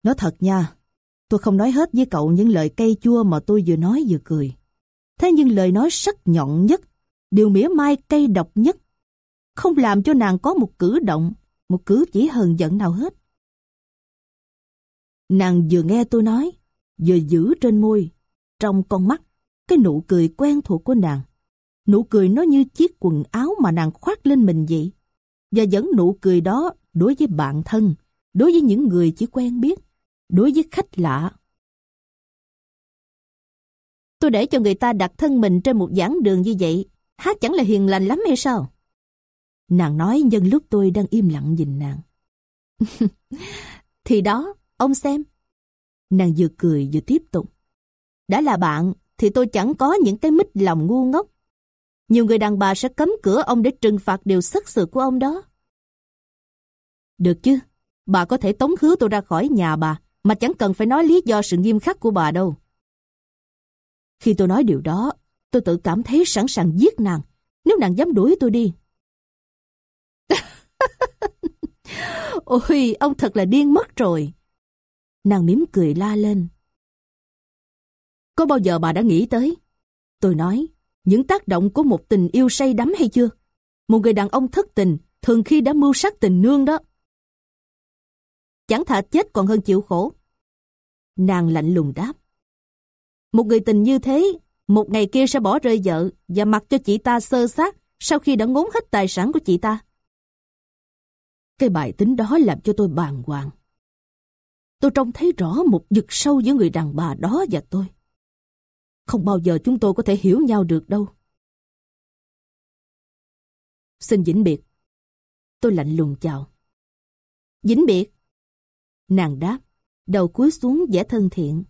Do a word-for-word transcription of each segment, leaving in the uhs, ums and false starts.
Nói thật nha, tôi không nói hết với cậu những lời cay chua mà tôi vừa nói vừa cười. Thế nhưng lời nói sắc nhọn nhất, điều mỉa mai cay độc nhất, không làm cho nàng có một cử động, một cử chỉ hờn giận nào hết. Nàng vừa nghe tôi nói, vừa giữ trên môi, trong con mắt, cái nụ cười quen thuộc của nàng. Nụ cười nó như chiếc quần áo mà nàng khoác lên mình vậy. Và vẫn nụ cười đó đối với bạn thân, đối với những người chỉ quen biết, đối với khách lạ. Tôi để cho người ta đặt thân mình trên một giảng đường như vậy, há chẳng là hiền lành lắm hay sao? Nàng nói nhân lúc tôi đang im lặng nhìn nàng. Thì đó, ông xem. Nàng vừa cười vừa tiếp tục. Đã là bạn thì tôi chẳng có những cái mít lòng ngu ngốc. Nhiều người đàn bà sẽ cấm cửa ông để trừng phạt điều sất sượt của ông đó. Được chứ, bà có thể tống khứ tôi ra khỏi nhà bà, mà chẳng cần phải nói lý do sự nghiêm khắc của bà đâu. Khi tôi nói điều đó, tôi tự cảm thấy sẵn sàng giết nàng, nếu nàng dám đuổi tôi đi. Ôi, ông thật là điên mất rồi. Nàng mỉm cười la lên. Có bao giờ bà đã nghĩ tới, tôi nói, những tác động của một tình yêu say đắm hay chưa? Một người đàn ông thất tình thường khi đã mưu sát tình nương đó. Chẳng thà chết còn hơn chịu khổ. Nàng lạnh lùng đáp. Một người tình như thế, một ngày kia sẽ bỏ rơi vợ và mặc cho chị ta xơ xác sau khi đã ngốn hết tài sản của chị ta. Cái bài tính đó làm cho tôi bàng hoàng. Tôi trông thấy rõ một vực sâu giữa người đàn bà đó và tôi. Không bao giờ chúng tôi có thể hiểu nhau được đâu. Xin vĩnh biệt. Tôi lạnh lùng chào. Vĩnh biệt. Nàng đáp, đầu cúi xuống vẻ thân thiện.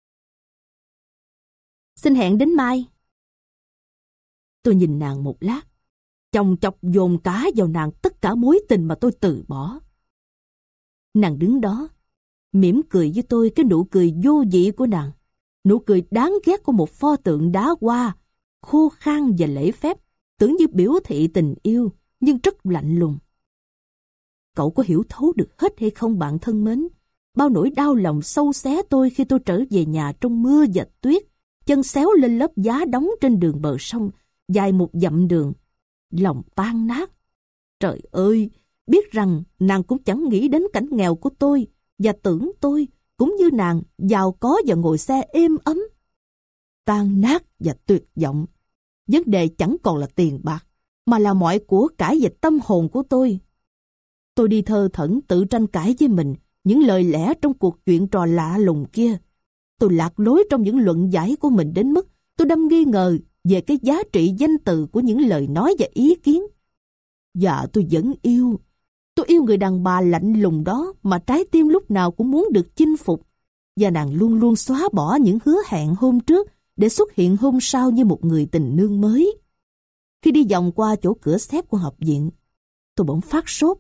Xin hẹn đến mai. Tôi nhìn nàng một lát, chồng chọc dồn cả vào nàng tất cả mối tình mà tôi từ bỏ. Nàng đứng đó, mỉm cười với tôi cái nụ cười vô vị của nàng, nụ cười đáng ghét của một pho tượng đá hoa, khô khan và lễ phép, tưởng như biểu thị tình yêu, nhưng rất lạnh lùng. Cậu có hiểu thấu được hết hay không bạn thân mến? Bao nỗi đau lòng sâu xé tôi khi tôi trở về nhà trong mưa và tuyết, chân xéo lên lớp giá đóng trên đường bờ sông, dài một dặm đường. Lòng tan nát. Trời ơi, biết rằng nàng cũng chẳng nghĩ đến cảnh nghèo của tôi, và tưởng tôi cũng như nàng giàu có và ngồi xe êm ấm. Tan nát và tuyệt vọng. Vấn đề chẳng còn là tiền bạc, mà là mọi của cải về tâm hồn của tôi. Tôi đi thơ thẩn tự tranh cãi với mình những lời lẽ trong cuộc chuyện trò lạ lùng kia. Tôi lạc lối trong những luận giải của mình đến mức tôi đâm nghi ngờ về cái giá trị danh từ của những lời nói và ý kiến. Và tôi vẫn yêu. Tôi yêu người đàn bà lạnh lùng đó mà trái tim lúc nào cũng muốn được chinh phục. Và nàng luôn luôn xóa bỏ những hứa hẹn hôm trước để xuất hiện hôm sau như một người tình nương mới. Khi đi vòng qua chỗ cửa xếp của học viện, tôi bỗng phát sốt.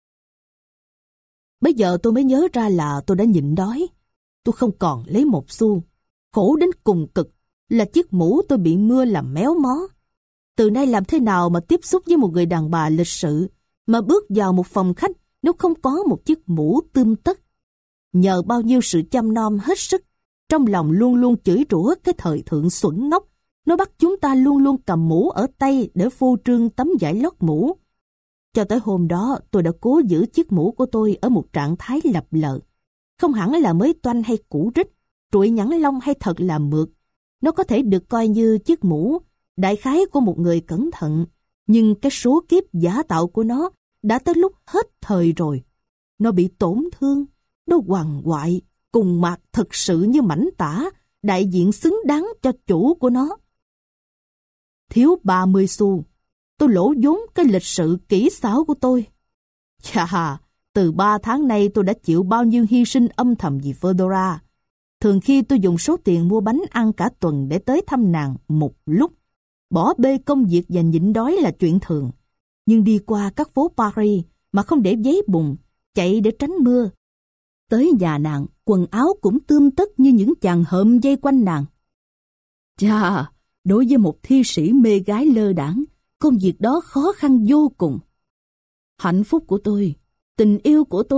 Bây giờ tôi mới nhớ ra là tôi đã nhịn đói. Tôi không còn lấy một xu. Khổ đến cùng cực là chiếc mũ tôi bị mưa làm méo mó. Từ nay làm thế nào mà tiếp xúc với một người đàn bà lịch sự, mà bước vào một phòng khách nếu không có một chiếc mũ tươm tất? Nhờ bao nhiêu sự chăm nom hết sức, trong lòng luôn luôn chửi rủa cái thời thượng xuẩn ngốc, nó bắt chúng ta luôn luôn cầm mũ ở tay để phô trương tấm vải lót mũ. Cho tới hôm đó, tôi đã cố giữ chiếc mũ của tôi ở một trạng thái lập lờ. Không hẳn là mới toanh hay cũ rích, trụi nhẵn lông hay thật là mượt. Nó có thể được coi như chiếc mũ, đại khái của một người cẩn thận. Nhưng cái số kiếp giả tạo của nó đã tới lúc hết thời rồi. Nó bị tổn thương, nó hoàng hoại, cùng mạc thực sự như mảnh tả, đại diện xứng đáng cho chủ của nó. Thiếu ba mươi xu, tôi lỗ vốn cái lịch sự kỹ xảo của tôi. Chà, từ ba tháng nay tôi đã chịu bao nhiêu hy sinh âm thầm vì Fedora. Thường khi tôi dùng số tiền mua bánh ăn cả tuần để tới thăm nàng một lúc. Bỏ bê công việc và nhịn đói là chuyện thường. Nhưng đi qua các phố Paris mà không để giấy bùn, chạy để tránh mưa. Tới nhà nàng, quần áo cũng tươm tất như những chàng hợm dây quanh nàng. Chà, đối với một thi sĩ mê gái lơ đãng, công việc đó khó khăn vô cùng. Hạnh phúc của tôi, tình yêu của tôi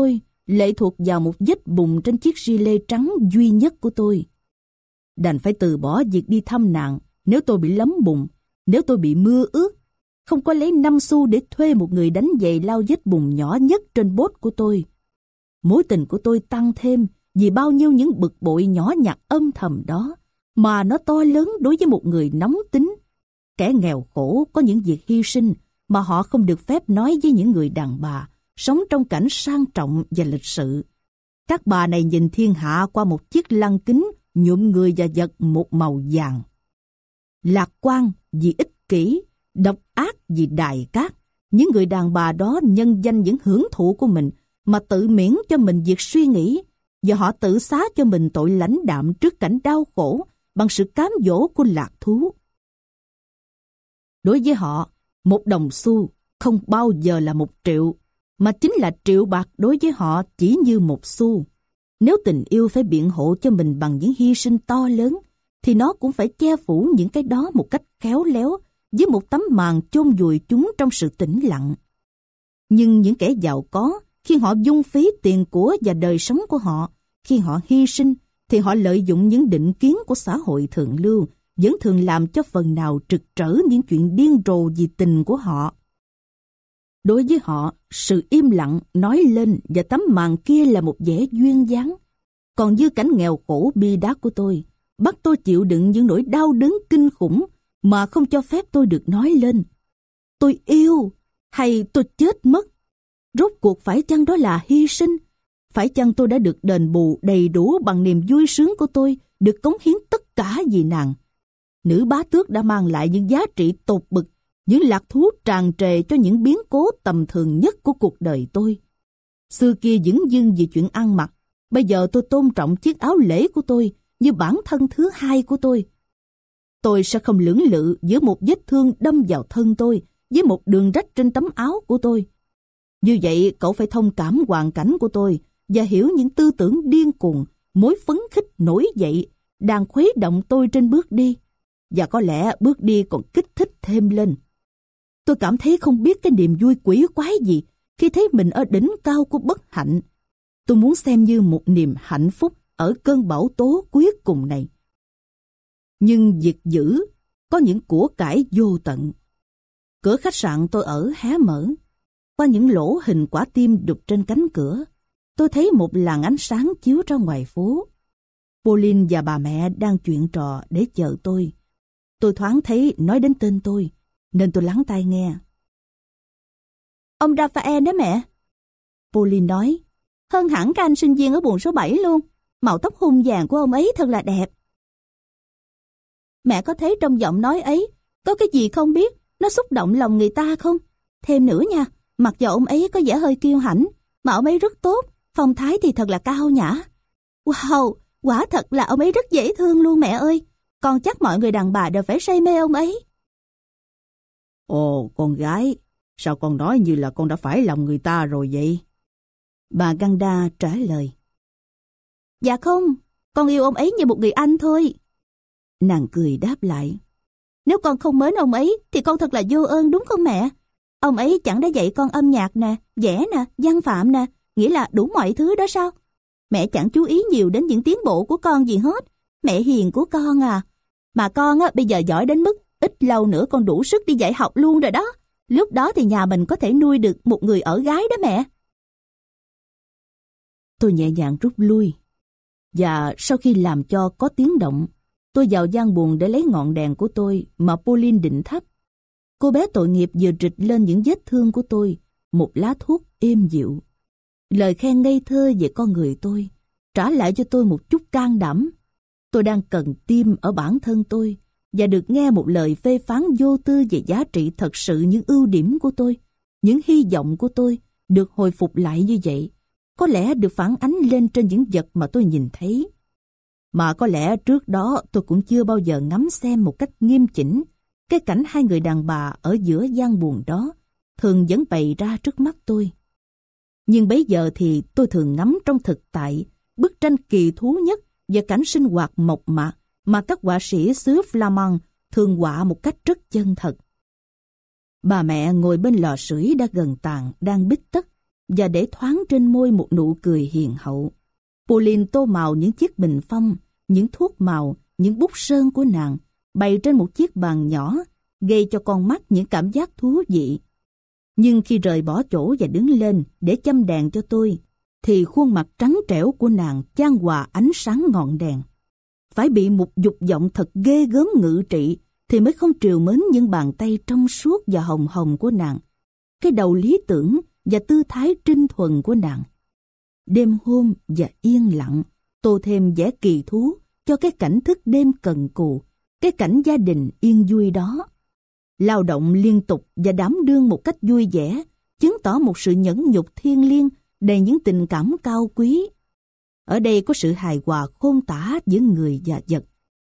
lệ thuộc vào một vết bùn trên chiếc gilet trắng duy nhất của tôi. Đành phải từ bỏ việc đi thăm nạn nếu tôi bị lấm bùn, nếu tôi bị mưa ướt, không có lấy năm xu để thuê một người đánh giày lau vết bùn nhỏ nhất trên bốt của tôi. Mối tình của tôi tăng thêm vì bao nhiêu những bực bội nhỏ nhặt âm thầm đó, mà nó to lớn đối với một người nóng tính. Kẻ nghèo khổ có những việc hy sinh mà họ không được phép nói với những người đàn bà sống trong cảnh sang trọng và lịch sự. Các bà này nhìn thiên hạ qua một chiếc lăng kính nhuộm người và vật một màu vàng. Lạc quan vì ích kỷ, độc ác vì đài cát. Những người đàn bà đó nhân danh những hưởng thụ của mình mà tự miễn cho mình việc suy nghĩ, và họ tự xá cho mình tội lãnh đạm trước cảnh đau khổ bằng sự cám dỗ của lạc thú. Đối với họ, một đồng xu không bao giờ là một triệu, mà chính là triệu bạc đối với họ chỉ như một xu. Nếu tình yêu phải biện hộ cho mình bằng những hy sinh to lớn, thì nó cũng phải che phủ những cái đó một cách khéo léo với một tấm màn chôn vùi chúng trong sự tĩnh lặng. Nhưng những kẻ giàu có, khi họ dung phí tiền của và đời sống của họ, khi họ hy sinh, thì họ lợi dụng những định kiến của xã hội thượng lưu, vẫn thường làm cho phần nào trực trở những chuyện điên rồ vì tình của họ. Đối với họ, sự im lặng nói lên và tấm màn kia là một vẻ duyên dáng. Còn như cảnh nghèo khổ bi đát của tôi, bắt tôi chịu đựng những nỗi đau đớn kinh khủng mà không cho phép tôi được nói lên. Tôi yêu hay tôi chết mất? Rốt cuộc phải chăng đó là hy sinh? Phải chăng tôi đã được đền bù đầy đủ bằng niềm vui sướng của tôi, được cống hiến tất cả vì nàng? Nữ bá tước đã mang lại những giá trị tột bực, những lạc thú tràn trề cho những biến cố tầm thường nhất của cuộc đời tôi. Xưa kia dửng dưng vì chuyện ăn mặc, bây giờ tôi tôn trọng chiếc áo lễ của tôi như bản thân thứ hai của tôi. Tôi sẽ không lưỡng lự giữa một vết thương đâm vào thân tôi với một đường rách trên tấm áo của tôi. Như vậy cậu phải thông cảm hoàn cảnh của tôi và hiểu những tư tưởng điên cuồng, mối phấn khích nổi dậy đang khuấy động tôi trên bước đi. Và có lẽ bước đi còn kích thích thêm lên. Tôi cảm thấy không biết cái niềm vui quỷ quái gì khi thấy mình ở đỉnh cao của bất hạnh. Tôi muốn xem như một niềm hạnh phúc ở cơn bão tố cuối cùng này. Nhưng việc giữ có những của cải vô tận. Cửa khách sạn tôi ở hé mở. Qua những lỗ hình quả tim đục trên cánh cửa, tôi thấy một làn ánh sáng chiếu ra ngoài phố. Pauline và bà mẹ đang chuyện trò để chờ tôi. Tôi thoáng thấy nói đến tên tôi, nên tôi lắng tai nghe. Ông Raphael đó mẹ. Pauline nói, hơn hẳn các anh sinh viên ở buồng số bảy luôn. Màu tóc hung vàng của ông ấy thật là đẹp. Mẹ có thấy trong giọng nói ấy có cái gì không biết, nó xúc động lòng người ta không? Thêm nữa nha, mặc dù ông ấy có vẻ hơi kiêu hãnh, mà ông ấy rất tốt, phong thái thì thật là cao nhã. Wow, quả thật là ông ấy rất dễ thương luôn mẹ ơi. Con chắc mọi người đàn bà đều phải say mê ông ấy. Ồ, con gái, sao con nói như là con đã phải lòng người ta rồi vậy? Bà Ganda trả lời. Dạ không, con yêu ông ấy như một người anh thôi. Nàng cười đáp lại. Nếu con không mến ông ấy thì con thật là vô ơn đúng không mẹ? Ông ấy chẳng đã dạy con âm nhạc nè, vẽ nè, văn phạm nè, nghĩa là đủ mọi thứ đó sao? Mẹ chẳng chú ý nhiều đến những tiến bộ của con gì hết. Mẹ hiền của con à. Mà con á, bây giờ giỏi đến mức ít lâu nữa con đủ sức đi dạy học luôn rồi đó. Lúc đó thì nhà mình có thể nuôi được một người ở gái đó mẹ. Tôi nhẹ nhàng rút lui. Và sau khi làm cho có tiếng động, tôi vào gian buồng để lấy ngọn đèn của tôi mà Pauline định thắp. Cô bé tội nghiệp vừa trịch lên những vết thương của tôi, một lá thuốc êm dịu. Lời khen ngây thơ về con người tôi, trả lại cho tôi một chút can đảm. Tôi đang cần tim ở bản thân tôi, và được nghe một lời phê phán vô tư về giá trị thật sự những ưu điểm của tôi, những hy vọng của tôi được hồi phục lại như vậy. Có lẽ được phản ánh lên trên những vật mà tôi nhìn thấy. Mà có lẽ trước đó tôi cũng chưa bao giờ ngắm xem một cách nghiêm chỉnh cái cảnh hai người đàn bà ở giữa gian buồng đó thường vẫn bày ra trước mắt tôi. Nhưng bấy giờ thì tôi thường ngắm trong thực tại bức tranh kỳ thú nhất về cảnh sinh hoạt mộc mạc mà các họa sĩ xứ Flamand thường họa một cách rất chân thật. Bà mẹ ngồi bên lò sưởi đã gần tàn, đang bít tất, và để thoáng trên môi một nụ cười hiền hậu. Pauline tô màu những chiếc bình phong, những thuốc màu, những bút sơn của nàng, bày trên một chiếc bàn nhỏ, gây cho con mắt những cảm giác thú vị. Nhưng khi rời bỏ chỗ và đứng lên để châm đèn cho tôi, thì khuôn mặt trắng trẻo của nàng chan hòa ánh sáng ngọn đèn. Phải bị một dục vọng thật ghê gớm ngự trị thì mới không trìu mến những bàn tay trong suốt và hồng hồng của nàng, cái đầu lý tưởng và tư thái trinh thuần của nàng. Đêm hôm và yên lặng tô thêm vẻ kỳ thú cho cái cảnh thức đêm cần cù, cái cảnh gia đình yên vui đó. Lao động liên tục và đảm đương một cách vui vẻ, chứng tỏ một sự nhẫn nhục thiêng liêng đầy những tình cảm cao quý. Ở đây có sự hài hòa khôn tả giữa người và vật.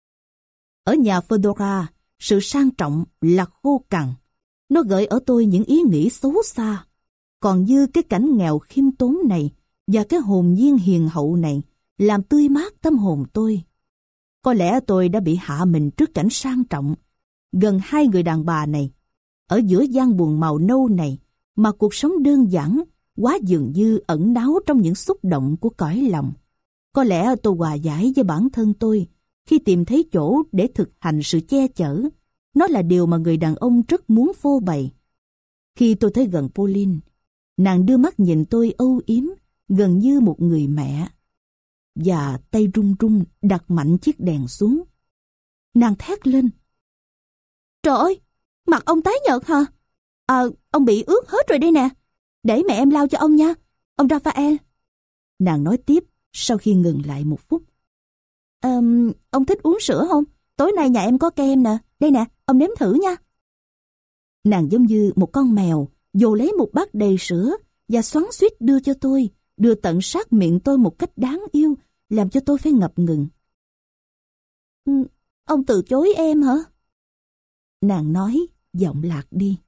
Ở nhà Fedora, sự sang trọng là khô cằn. Nó gợi ở tôi những ý nghĩ xấu xa. Còn như cái cảnh nghèo khiêm tốn này và cái hồn nhiên hiền hậu này làm tươi mát tâm hồn tôi. Có lẽ tôi đã bị hạ mình trước cảnh sang trọng, gần hai người đàn bà này, ở giữa gian buồn màu nâu này, mà cuộc sống đơn giản, quá dường như ẩn náu trong những xúc động của cõi lòng. Có lẽ tôi hòa giải với bản thân tôi khi tìm thấy chỗ để thực hành sự che chở. Nó là điều mà người đàn ông rất muốn phô bày. Khi tôi tới gần Pauline, nàng đưa mắt nhìn tôi âu yếm, gần như một người mẹ. Và tay run run đặt mạnh chiếc đèn xuống. Nàng thét lên: "Trời ơi, mặt ông tái nhợt hả? À, ông bị ướt hết rồi đây nè. Để mẹ em lau cho ông nha, ông Raphael." Nàng nói tiếp sau khi ngừng lại một phút: à, "Ông thích uống sữa không? Tối nay nhà em có kem nè. Đây nè, ông nếm thử nha." Nàng giống như một con mèo vồ lấy một bát đầy sữa và xoắn xuýt đưa cho tôi, đưa tận sát miệng tôi một cách đáng yêu, làm cho tôi phải ngập ngừng. "Ừ, ông từ chối em hả?" Nàng nói, giọng lạc đi.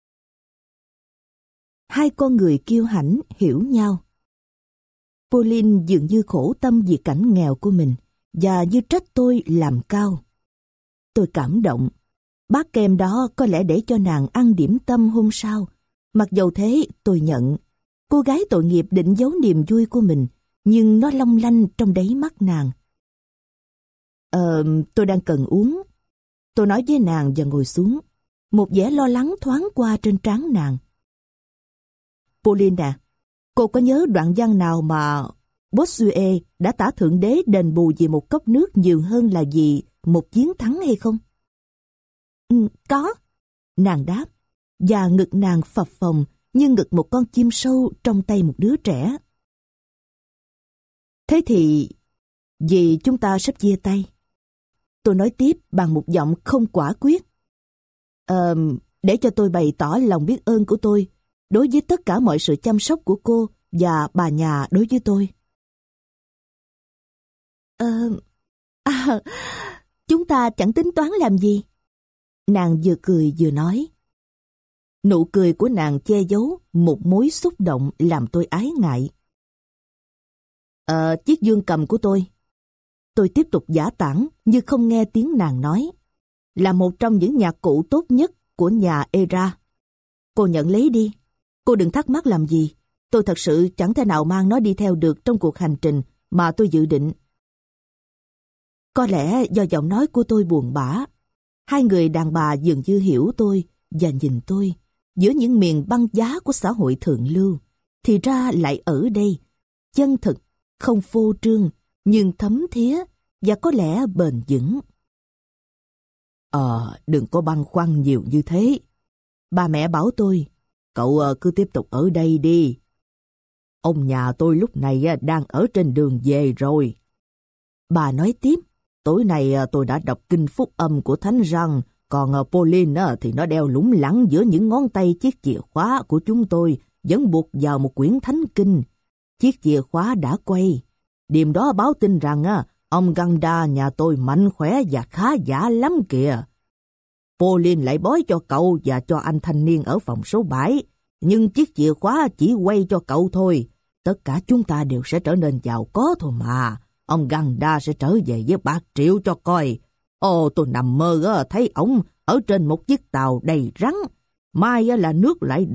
Hai con người kiêu hãnh hiểu nhau. Pauline dường như khổ tâm vì cảnh nghèo của mình và như trách tôi làm cao. Tôi cảm động. Bát kem đó có lẽ để cho nàng ăn điểm tâm hôm sau. Mặc dầu thế, tôi nhận. Cô gái tội nghiệp định giấu niềm vui của mình, nhưng nó long lanh trong đáy mắt nàng. Ờ, tôi đang cần uống. Tôi nói với nàng và ngồi xuống. Một vẻ lo lắng thoáng qua trên trán nàng. Pauline à, cô có nhớ đoạn văn nào mà Bossuet đã tả Thượng Đế đền bù vì một cốc nước nhiều hơn là vì một chiến thắng hay không? Ừ, có. Nàng đáp, và ngực nàng phập phồng như ngực một con chim sâu trong tay một đứa trẻ. Thế thì, vì chúng ta sắp chia tay. Tôi nói tiếp bằng một giọng không quả quyết. Ờ, để cho tôi bày tỏ lòng biết ơn của tôi đối với tất cả mọi sự chăm sóc của cô và bà nhà đối với tôi. Ờ, à, chúng ta chẳng tính toán làm gì. Nàng vừa cười vừa nói. Nụ cười của nàng che giấu một mối xúc động làm tôi ái ngại. Ờ, chiếc dương cầm của tôi. Tôi tiếp tục giả tảng như không nghe tiếng nàng nói. Là một trong những nhạc cụ tốt nhất của nhà Era. Cô nhận lấy đi. Cô đừng thắc mắc làm gì. Tôi thật sự chẳng thể nào mang nó đi theo được trong cuộc hành trình mà tôi dự định. Có lẽ do giọng nói của tôi buồn bã, hai người đàn bà dường như hiểu tôi và nhìn tôi giữa những miền băng giá của xã hội thượng lưu, thì ra lại ở đây, chân thực, không phô trương, nhưng thấm thía và có lẽ bền vững. Ờ, đừng có băn khoăn nhiều như thế. Bà mẹ bảo tôi, cậu cứ tiếp tục ở đây đi. Ông nhà tôi lúc này đang ở trên đường về rồi. Bà nói tiếp, tối nay tôi đã đọc kinh phúc âm của Thánh Gioan, còn Pauline thì nó đeo lủng lẳng giữa những ngón tay chiếc chìa khóa của chúng tôi vẫn buộc vào một quyển thánh kinh. Chiếc chìa khóa đã quay. Đêm đó báo tin rằng ông Ganda nhà tôi mạnh khỏe và khá giả lắm kìa. Pauline lại bói cho cậu và cho anh thanh niên ở phòng số bảy, nhưng chiếc chìa khóa chỉ quay cho cậu thôi. Tất cả chúng ta đều sẽ trở nên giàu có thôi mà. Ông Ganda sẽ trở về với bạc triệu cho coi. Ồ, tôi nằm mơ thấy ổng ở trên một chiếc tàu đầy rắn. Mai là nước lại đục,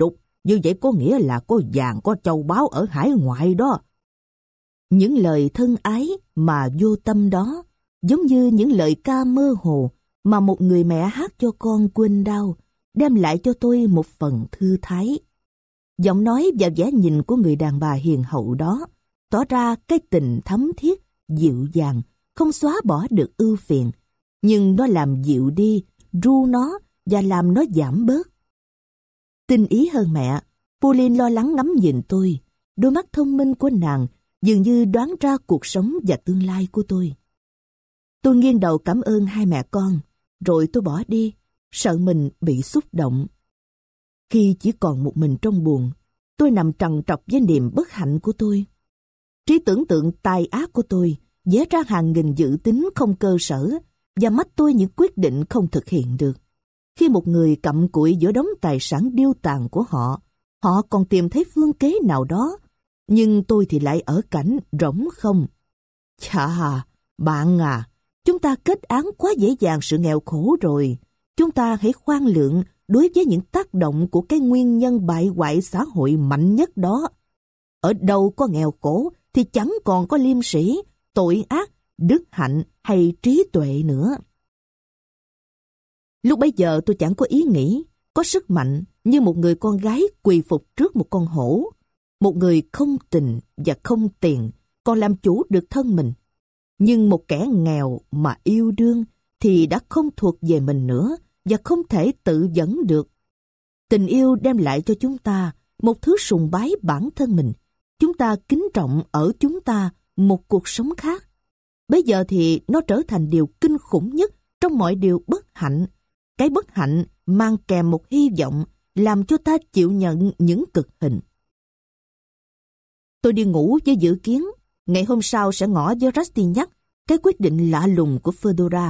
Như vậy có nghĩa là có vàng có châu báu ở hải ngoại đó. Những lời thân ái mà vô tâm đó, giống như những lời ca mơ hồ mà một người mẹ hát cho con quên đau, đem lại cho tôi một phần thư thái. Giọng nói và vẻ nhìn của người đàn bà hiền hậu đó tỏ ra cái tình thấm thiết, dịu dàng, không xóa bỏ được ưu phiền, nhưng nó làm dịu đi, ru nó và làm nó giảm bớt. Tinh ý hơn mẹ, Pauline lo lắng ngắm nhìn tôi, đôi mắt thông minh của nàng dường như đoán ra cuộc sống và tương lai của tôi. Tôi nghiêng đầu cảm ơn hai mẹ con, rồi tôi bỏ đi, sợ mình bị xúc động. Khi chỉ còn một mình trong buồng, tôi nằm trằn trọc với niềm bất hạnh của tôi. Trí tưởng tượng tai ác của tôi vẽ ra hàng nghìn dự tính không cơ sở và mách tôi những quyết định không thực hiện được. Khi một người cặm cụi giữa đống tài sản điêu tàn của họ, họ còn tìm thấy phương kế nào đó, nhưng tôi thì lại ở cảnh rỗng không. Chà, bạn à, chúng ta kết án quá dễ dàng sự nghèo khổ rồi. Chúng ta hãy khoan lượng đối với những tác động của cái nguyên nhân bại hoại xã hội mạnh nhất đó. Ở đâu có nghèo khổ thì chẳng còn có liêm sĩ, tội ác, đức hạnh hay trí tuệ nữa. Lúc bấy giờ tôi chẳng có ý nghĩ, có sức mạnh như một người con gái quỳ phục trước một con hổ. Một người không tình và không tiền còn làm chủ được thân mình. Nhưng một kẻ nghèo mà yêu đương thì đã không thuộc về mình nữa và không thể tự dẫn được. Tình yêu đem lại cho chúng ta một thứ sùng bái bản thân mình. Chúng ta kính trọng ở chúng ta một cuộc sống khác. Bây giờ thì nó trở thành điều kinh khủng nhất trong mọi điều bất hạnh. Cái bất hạnh mang kèm một hy vọng làm cho ta chịu nhận những cực hình. Tôi đi ngủ với dự kiến ngày hôm sau sẽ ngỏ với Rastignac cái quyết định lạ lùng của Fedora.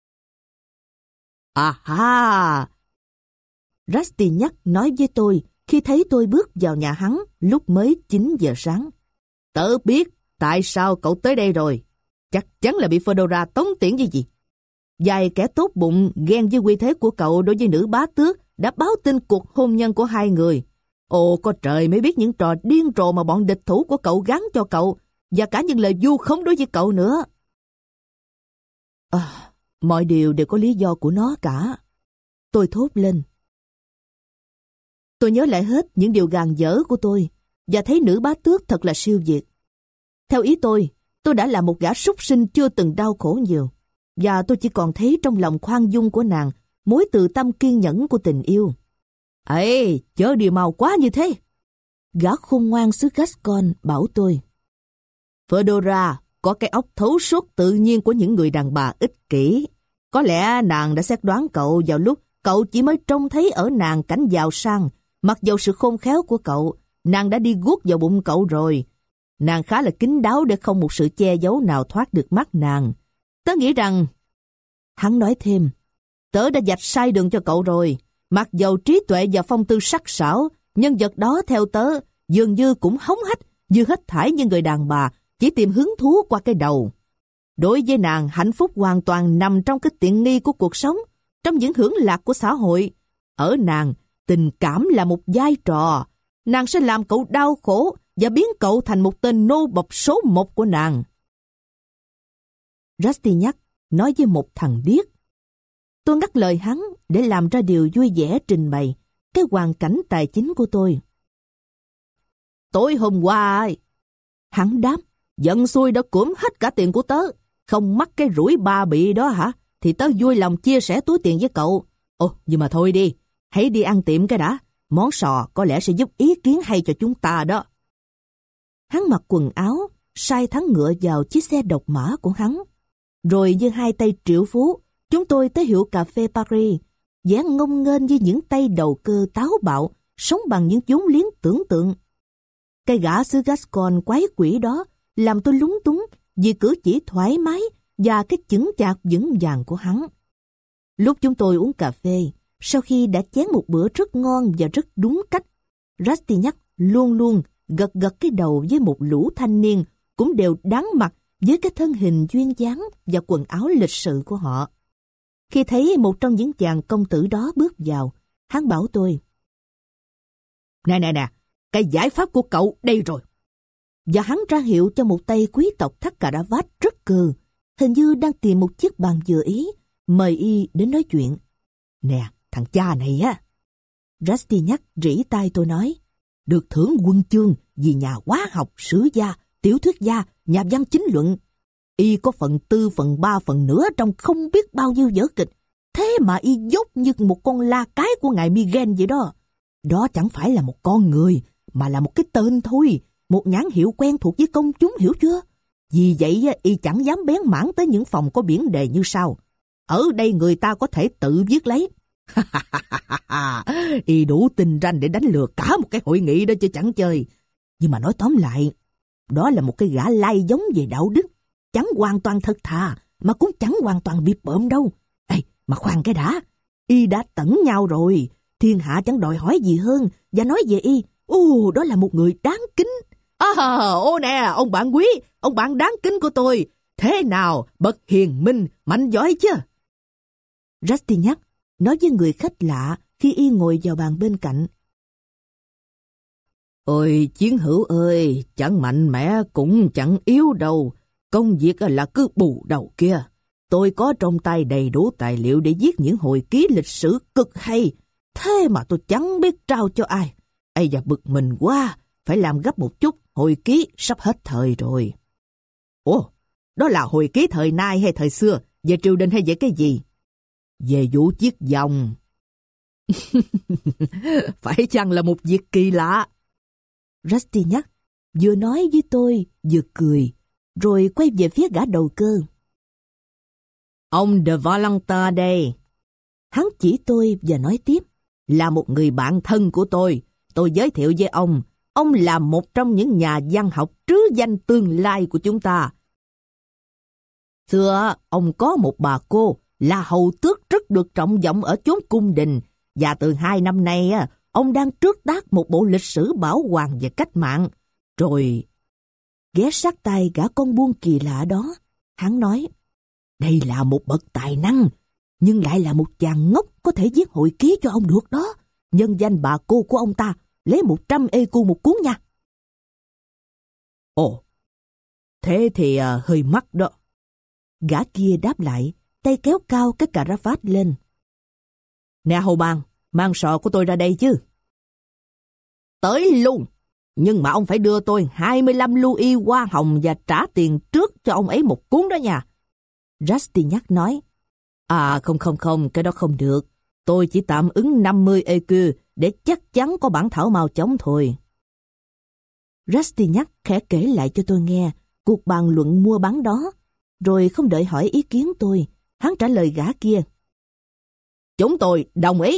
À ha! Rastignac nói với tôi khi thấy tôi bước vào nhà hắn lúc mới chín giờ sáng. Tớ biết tại sao cậu tới đây rồi. Chắc chắn là bị Fedora tống tiền gì gì. Vài kẻ tốt bụng ghen với uy thế của cậu đối với nữ bá tước đã báo tin cuộc hôn nhân của hai người. Ồ, có trời mới biết những trò điên rồ mà bọn địch thủ của cậu gắn cho cậu, và cả những lời vu khống đối với cậu nữa. À, mọi điều đều có lý do của nó cả. Tôi thốt lên. Tôi nhớ lại hết những điều gàn dở của tôi, và thấy nữ bá tước thật là siêu việt. Theo ý tôi, tôi đã là một gã súc sinh chưa từng đau khổ nhiều, và tôi chỉ còn thấy trong lòng khoan dung của nàng mối từ tâm kiên nhẫn của tình yêu. Ê, chớ điều màu quá như thế. Gã khôn ngoan xứ Gascon bảo tôi. Fedora có cái óc thấu suốt tự nhiên của những người đàn bà ích kỷ. Có lẽ nàng đã xét đoán cậu vào lúc cậu chỉ mới trông thấy ở nàng cảnh giàu sang. Mặc dầu sự khôn khéo của cậu, nàng đã đi guốc vào bụng cậu rồi. Nàng khá là kín đáo để không một sự che giấu nào thoát được mắt nàng. Tớ nghĩ rằng... Hắn nói thêm. Tớ đã vạch sai đường cho cậu rồi. Mặc dầu trí tuệ và phong tư sắc sảo, nhân vật đó theo tớ dường như cũng hống hách, như hết thảy như người đàn bà chỉ tìm hứng thú qua cái đầu. Đối với nàng, hạnh phúc hoàn toàn nằm trong cái tiện nghi của cuộc sống, trong những hưởng lạc của xã hội. Ở nàng, tình cảm là một vai trò. Nàng sẽ làm cậu đau khổ và biến cậu thành một tên nô bộc số một của nàng. Rastignac nói với một thằng điếc. Tôi ngắt lời hắn để làm ra điều vui vẻ trình bày cái hoàn cảnh tài chính của tôi. Tối hôm qua, hắn đáp, giận xui đã cưỡng hết cả tiền của tớ. Không mắc cái rủi ba bị đó hả? Thì tớ vui lòng chia sẻ túi tiền với cậu. Ồ, nhưng mà thôi đi, hãy đi ăn tiệm cái đã. Món sò có lẽ sẽ giúp ý kiến hay cho chúng ta đó. Hắn mặc quần áo, sai thắng ngựa vào chiếc xe độc mã của hắn. Rồi như hai tay triệu phú, chúng tôi tới hiệu cà phê Paris, vẻ ngông nghênh với những tay đầu cơ táo bạo, sống bằng những vốn liếng tưởng tượng. Cái gã xứ Gascon quái quỷ đó làm tôi lúng túng vì cử chỉ thoải mái và cái chững chạc vững vàng của hắn. Lúc chúng tôi uống cà phê, sau khi đã chén một bữa rất ngon và rất đúng cách, Rastignac luôn luôn gật gật cái đầu với một lũ thanh niên cũng đều đáng mặt với cái thân hình duyên dáng và quần áo lịch sự của họ. Khi thấy một trong những chàng công tử đó bước vào, hắn bảo tôi, Nè nè nè, cái giải pháp của cậu đây rồi. Và hắn ra hiệu cho một tay quý tộc thắt cà rá vát rất cừ, hình như đang tìm một chiếc bàn vừa ý, mời y đến nói chuyện. Nè, thằng cha này á. Rastignac rỉ tai tôi nói. Được thưởng huân chương vì nhà hóa học, sử gia, tiểu thuyết gia, nhà văn chính luận. Y có phần tư, phần ba, phần nữa trong không biết bao nhiêu vở kịch. Thế mà y dốt như một con la cái của ngài Miguel vậy đó. Đó chẳng phải là một con người, mà là một cái tên thôi, một nhãn hiệu quen thuộc với công chúng, hiểu chưa? Vì vậy y chẳng dám bén mảng tới những phòng có biển đề như sau. Ở đây người ta có thể tự viết lấy. Y đủ tình ranh để đánh lừa cả một cái hội nghị đó chứ chẳng chơi. Nhưng mà nói tóm lại, đó là một cái gã lai giống về đạo đức, chẳng hoàn toàn thật thà, mà cũng chẳng hoàn toàn bịp bợm đâu. Ê, mà khoan cái đã, y đã tẩn nhau rồi, thiên hạ chẳng đòi hỏi gì hơn, và nói về y, ô, đó là một người đáng kính. À, ô nè, ông bạn quý, ông bạn đáng kính của tôi, thế nào, bậc hiền minh, mạnh giỏi chứ? Rastignac nói với người khách lạ khi y ngồi vào bàn bên cạnh. Ôi, chiến hữu ơi, chẳng mạnh mẽ cũng chẳng yếu đâu, công việc là cứ bù đầu kia. Tôi có trong tay đầy đủ tài liệu để viết những hồi ký lịch sử cực hay, thế mà tôi chẳng biết trao cho ai. Ây da, bực mình quá, phải làm gấp một chút, hồi ký sắp hết thời rồi. Ồ, đó là hồi ký thời nay hay thời xưa, về triều đình hay về cái gì? Về vụ chiếc vòng. Phải chăng là một việc kỳ lạ? Rastignac vừa nói với tôi vừa cười, rồi quay về phía gã đầu cơ. Ông de Valenta đây. Hắn chỉ tôi và nói tiếp. Là một người bạn thân của tôi. Tôi giới thiệu với ông. Ông là một trong những nhà văn học trứ danh tương lai của chúng ta. Xưa, ông có một bà cô là hầu tước rất được trọng vọng ở chốn cung đình. Và từ hai năm nay, ông đang trước tác một bộ lịch sử bảo hoàng về cách mạng. Rồi, ghé sát tay gã con buôn kỳ lạ đó, hắn nói, đây là một bậc tài năng, nhưng lại là một chàng ngốc có thể viết hồi ký cho ông được đó. Nhân danh bà cô của ông ta, lấy một trăm ê cu một cuốn nha. Ồ, thế thì à, hơi mắc đó. Gã kia đáp lại, tay kéo cao cái cà rá vát lên. Nè hầu bàn, mang sọ của tôi ra đây chứ. Tới luôn, nhưng mà ông phải đưa tôi hai mươi lăm louis hoa hồng và trả tiền trước cho ông ấy một cuốn đó nha. Rastignac nói. À không không không, cái đó không được. Tôi chỉ tạm ứng năm mươi ê cu để chắc chắn có bản thảo màu chóng thôi. Rastignac khẽ kể lại cho tôi nghe cuộc bàn luận mua bán đó, rồi không đợi hỏi ý kiến tôi, hắn trả lời gã kia. Chúng tôi đồng ý.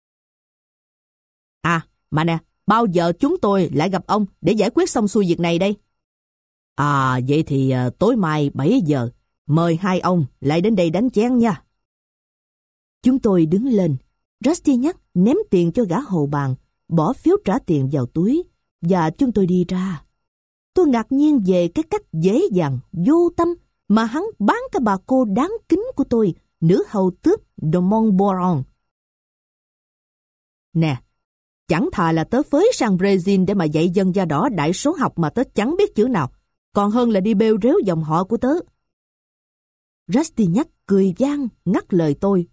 À, mà nè, bao giờ chúng tôi lại gặp ông để giải quyết xong xuôi việc này đây? À, vậy thì à, tối mai bảy giờ, mời hai ông lại đến đây đánh chén nha. Chúng tôi đứng lên, Rastignac ném tiền cho gã hầu bàn, bỏ phiếu trả tiền vào túi, và chúng tôi đi ra. Tôi ngạc nhiên về cái cách dễ dàng, vô tâm mà hắn bán cái bà cô đáng kính của tôi, nữ hầu tước de Montboron. Nè, chẳng thà là tớ phới sang Brazil để mà dạy dân da đỏ đại số học mà tớ chẳng biết chữ nào, còn hơn là đi bêu rếu dòng họ của tớ. Rastignac cười vang ngắt lời tôi.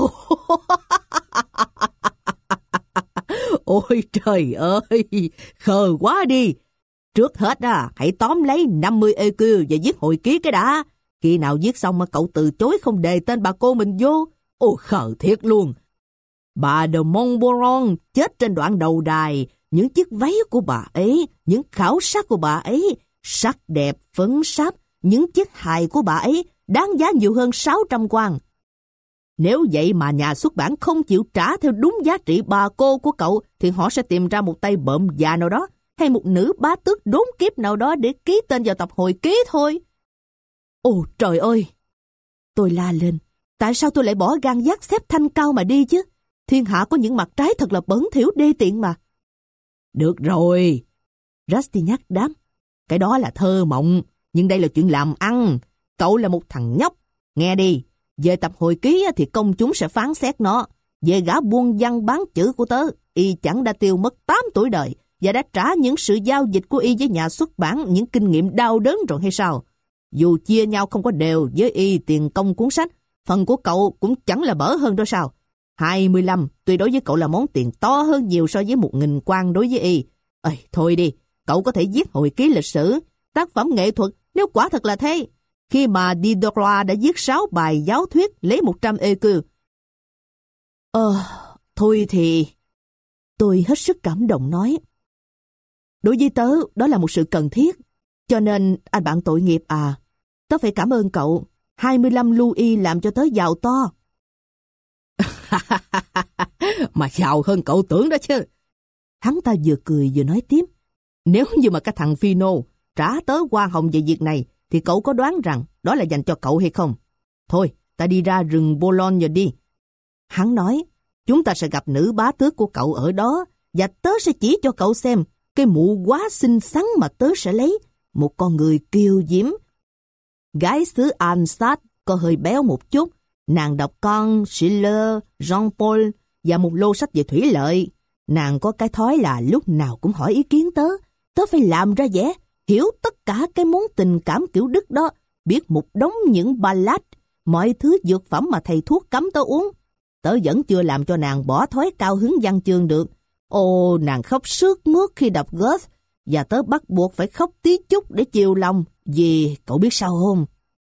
Ôi trời ơi, khờ quá đi. Trước hết à, hãy tóm lấy năm mươi ê cu và viết hồi ký cái đã. Khi nào viết xong mà cậu từ chối không đề tên bà cô mình vô. Ôi khờ thiệt luôn. Bà de Montboron chết trên đoạn đầu đài. Những chiếc váy của bà ấy, những khảo sát của bà ấy, sắc đẹp, phấn sáp, những chiếc hài của bà ấy đáng giá nhiều hơn sáu trăm quan. Nếu vậy mà nhà xuất bản không chịu trả theo đúng giá trị bà cô của cậu, thì họ sẽ tìm ra một tay bợm già nào đó, hay một nữ bá tước đốn kiếp nào đó để ký tên vào tập hồi ký thôi. Ồ trời ơi! Tôi la lên, tại sao tôi lại bỏ gan dắt xếp thanh cao mà đi chứ? Thiên hạ có những mặt trái thật là bẩn thỉu đê tiện mà. Được rồi! Rastignac đáp. Cái đó là thơ mộng, nhưng đây là chuyện làm ăn. Cậu là một thằng nhóc. Nghe đi, về tập hồi ký thì công chúng sẽ phán xét nó. Về gã buôn văn bán chữ của tớ, y chẳng đã tiêu mất tám tuổi đời và đã trả những sự giao dịch của y với nhà xuất bản những kinh nghiệm đau đớn rồi hay sao? Dù chia nhau không có đều với y tiền công cuốn sách, phần của cậu cũng chẳng là bỡ hơn đó sao? hai mươi lăm tuy đối với cậu là món tiền to hơn nhiều so với một nghìn quan đối với y. Ơi, thôi đi, cậu có thể viết hồi ký lịch sử, tác phẩm nghệ thuật nếu quả thật là thế. Khi mà Diderot đã viết sáu bài giáo thuyết lấy một trăm ê cư. Ờ, thôi thì... Tôi hết sức cảm động nói. Đối với tớ, đó là một sự cần thiết. Cho nên, anh bạn tội nghiệp à, tớ phải cảm ơn cậu. hai mươi lăm Louis làm cho tớ giàu to. Mà giàu hơn cậu tưởng đó chứ. Hắn ta vừa cười vừa nói tiếp. Nếu như mà cái thằng Phino trả tớ hoa hồng về việc này, thì cậu có đoán rằng đó là dành cho cậu hay không? Thôi, ta đi ra rừng Boulogne đi. Hắn nói, chúng ta sẽ gặp nữ bá tước của cậu ở đó, và tớ sẽ chỉ cho cậu xem cái mụ quá xinh xắn mà tớ sẽ lấy, một con người kiêu diễm. Gái xứ Alsace có hơi béo một chút, nàng đọc con Schiller, Jean-Paul và một lô sách về thủy lợi. Nàng có cái thói là lúc nào cũng hỏi ý kiến tớ, tớ phải làm ra vẻ hiểu tất cả cái món tình cảm kiểu Đức đó, biết một đống những ballad, mọi thứ dược phẩm mà thầy thuốc cấm tớ uống. Tớ vẫn chưa làm cho nàng bỏ thói cao hứng văn chương được. Ồ, nàng khóc sướt mướt khi đọc Goethe, và tớ bắt buộc phải khóc tí chút để chiều lòng, vì cậu biết sao không?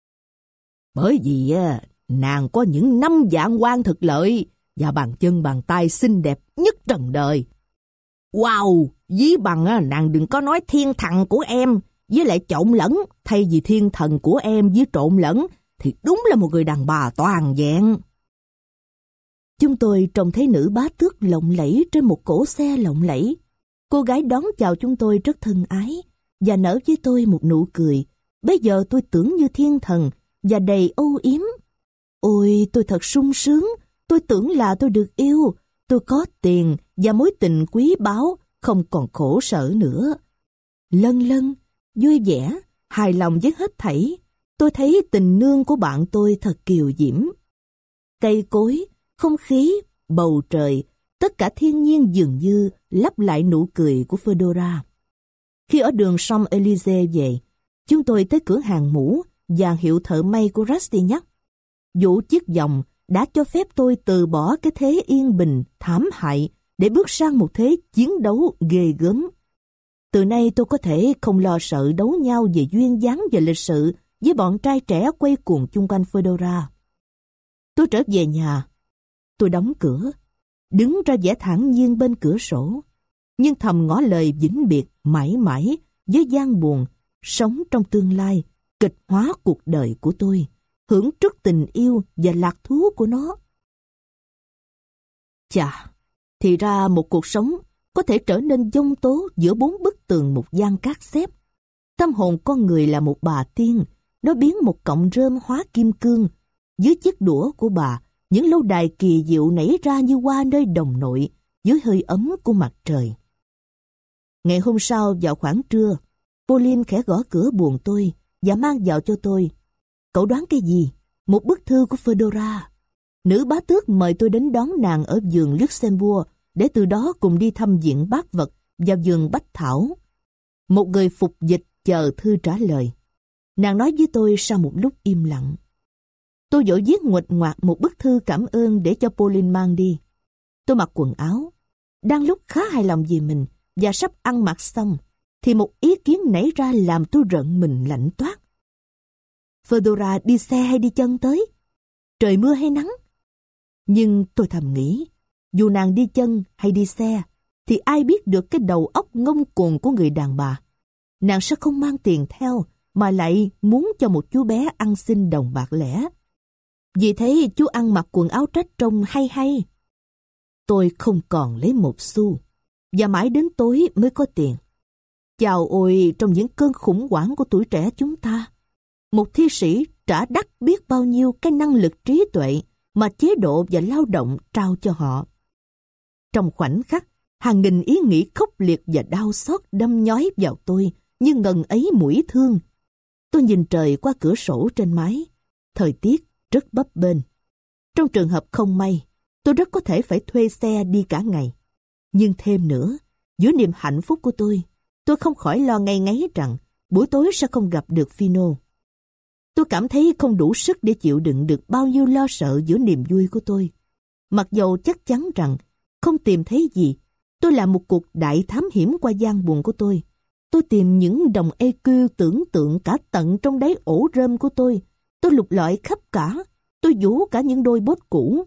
Bởi vì à, nàng có những năm vạn quan thực lợi và bàn chân bàn tay xinh đẹp nhất trần đời. Wow, ví bằng à, nàng đừng có nói thiên thần của em với lại trộn lẫn, thay vì thiên thần của em với trộn lẫn, thì đúng là một người đàn bà toàn vẹn. Chúng tôi trông thấy nữ bá tước lộng lẫy trên một cỗ xe lộng lẫy. Cô gái đón chào chúng tôi rất thân ái và nở với tôi một nụ cười. Bây giờ tôi tưởng như thiên thần và đầy âu yếm. Ôi, tôi thật sung sướng. Tôi tưởng là tôi được yêu. Tôi có tiền và mối tình quý báu, không còn khổ sở nữa. Lân lân, vui vẻ, hài lòng với hết thảy. Tôi thấy tình nương của bạn tôi thật kiều diễm. Cây cối, không khí, bầu trời, tất cả thiên nhiên dường như lấp lại nụ cười của Fedora. Khi ở đường Champs-Élysées về, chúng tôi tới cửa hàng mũ và hiệu thợ may của Rastignac. Vũ chiếc vòng đã cho phép tôi từ bỏ cái thế yên bình, thảm hại để bước sang một thế chiến đấu ghê gớm. Từ nay tôi có thể không lo sợ đấu nhau về duyên dáng và lịch sự với bọn trai trẻ quay cuồng chung quanh Fedora. Tôi trở về nhà. Tôi đóng cửa, đứng ra vẻ thản nhiên bên cửa sổ, nhưng thầm ngỏ lời vĩnh biệt mãi mãi với gian buồn, sống trong tương lai, kịch hóa cuộc đời của tôi, hưởng trước tình yêu và lạc thú của nó. Chà, thì ra một cuộc sống có thể trở nên giông tố giữa bốn bức tường một gian cát xếp. Tâm hồn con người là một bà tiên, nó biến một cọng rơm hóa kim cương. Dưới chiếc đũa của bà, những lâu đài kỳ diệu nảy ra như hoa nơi đồng nội, dưới hơi ấm của mặt trời. Ngày hôm sau vào khoảng trưa, Pauline khẽ gõ cửa buồng tôi và mang vào cho tôi. Cậu đoán cái gì? Một bức thư của Fedora. Nữ bá tước mời tôi đến đón nàng ở vườn Luxembourg, để từ đó cùng đi thăm viện bác vật và vườn bách thảo. Một người phục dịch chờ thư trả lời. Nàng nói với tôi sau một lúc im lặng. Tôi vội viết nguệch ngoạc một bức thư cảm ơn để cho Pauline mang đi. Tôi mặc quần áo, đang lúc khá hài lòng về mình và sắp ăn mặc xong, thì một ý kiến nảy ra làm tôi rợn mình lạnh toát. Fedora đi xe hay đi chân tới? Trời mưa hay nắng? Nhưng tôi thầm nghĩ, dù nàng đi chân hay đi xe, thì ai biết được cái đầu óc ngông cuồng của người đàn bà. Nàng sẽ không mang tiền theo, mà lại muốn cho một chú bé ăn xin đồng bạc lẻ. Vì thế chú ăn mặc quần áo trách trông hay hay. Tôi không còn lấy một xu, và mãi đến tối mới có tiền. Chào ôi, trong những cơn khủng hoảng của tuổi trẻ chúng ta, một thi sĩ trả đắt biết bao nhiêu cái năng lực trí tuệ mà chế độ và lao động trao cho họ. Trong khoảnh khắc, hàng nghìn ý nghĩ khốc liệt và đau xót đâm nhói vào tôi như ngần ấy mũi thương. Tôi nhìn trời qua cửa sổ trên mái. Thời tiết rất bấp bênh. Trong trường hợp không may, tôi rất có thể phải thuê xe đi cả ngày. Nhưng thêm nữa, giữa niềm hạnh phúc của tôi, tôi không khỏi lo ngây ngáy rằng buổi tối sẽ không gặp được Phino. Tôi cảm thấy không đủ sức để chịu đựng được bao nhiêu lo sợ giữa niềm vui của tôi. Mặc dầu chắc chắn rằng không tìm thấy gì, tôi làm một cuộc đại thám hiểm qua gian buồn của tôi. Tôi tìm những đồng e quy tưởng tượng cả tận trong đáy ổ rơm của tôi. Tôi lục lọi khắp cả. Tôi vú cả những đôi bốt cũ.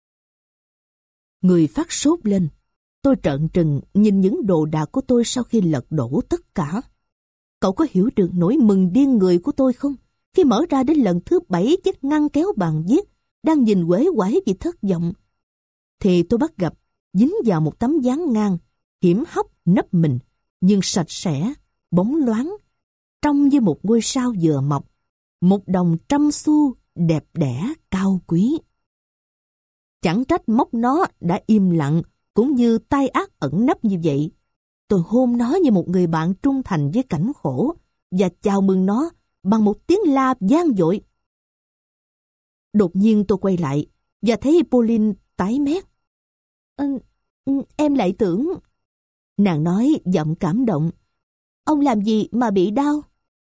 Người phát sốt lên. Tôi trợn trừng nhìn những đồ đạc của tôi sau khi lật đổ tất cả. Cậu có hiểu được nỗi mừng điên người của tôi không? Khi mở ra đến lần thứ bảy chiếc ngăn kéo bàn viết, đang nhìn uể oải vì thất vọng, thì tôi bắt gặp dính vào một tấm dáng ngang, hiểm hóc nấp mình, nhưng sạch sẽ, bóng loáng, trông như một ngôi sao vừa mọc, một đồng trăm xu đẹp đẽ cao quý. Chẳng trách móc nó đã im lặng, cũng như tai ác ẩn nấp như vậy. Tôi hôn nó như một người bạn trung thành với cảnh khổ, và chào mừng nó bằng một tiếng la vang dội. Đột nhiên tôi quay lại, và thấy Pauline tái mét. À, em lại tưởng... Nàng nói giọng cảm động. Ông làm gì mà bị đau?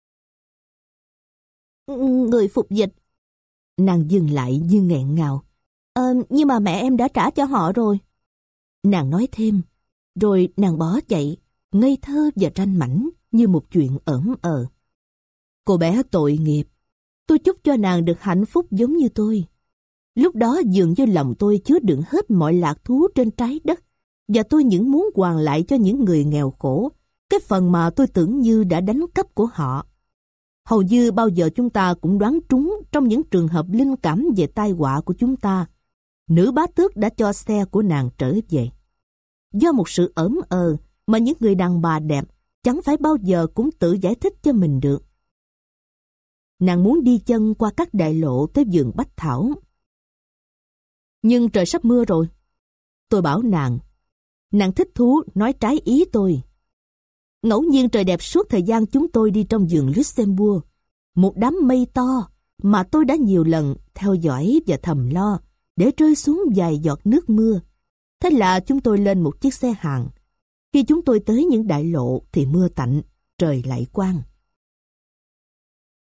Người phục dịch. Nàng dừng lại như nghẹn ngào. À, nhưng mà mẹ em đã trả cho họ rồi. Nàng nói thêm, rồi nàng bỏ chạy, ngây thơ và ranh mãnh như một chuyện ởm ờ. Cô bé tội nghiệp. Tôi chúc cho nàng được hạnh phúc giống như tôi. Lúc đó dường như lòng tôi chứa đựng hết mọi lạc thú trên trái đất, và tôi những muốn hoàn lại cho những người nghèo khổ cái phần mà tôi tưởng như đã đánh cắp của họ. Hầu như bao giờ chúng ta cũng đoán trúng trong những trường hợp linh cảm về tai họa của chúng ta. Nữ bá tước đã cho xe của nàng trở về. Do một sự ỡm ờ mà những người đàn bà đẹp chẳng phải bao giờ cũng tự giải thích cho mình được. Nàng muốn đi chân qua các đại lộ tới vườn bách thảo. Nhưng trời sắp mưa rồi. Tôi bảo nàng. Nàng thích thú nói trái ý tôi. Ngẫu nhiên trời đẹp suốt thời gian chúng tôi đi trong vườn Luxembourg. Một đám mây to mà tôi đã nhiều lần theo dõi và thầm lo để rơi xuống vài giọt nước mưa. Thế là chúng tôi lên một chiếc xe hàng. Khi chúng tôi tới những đại lộ thì mưa tạnh, trời lại quang.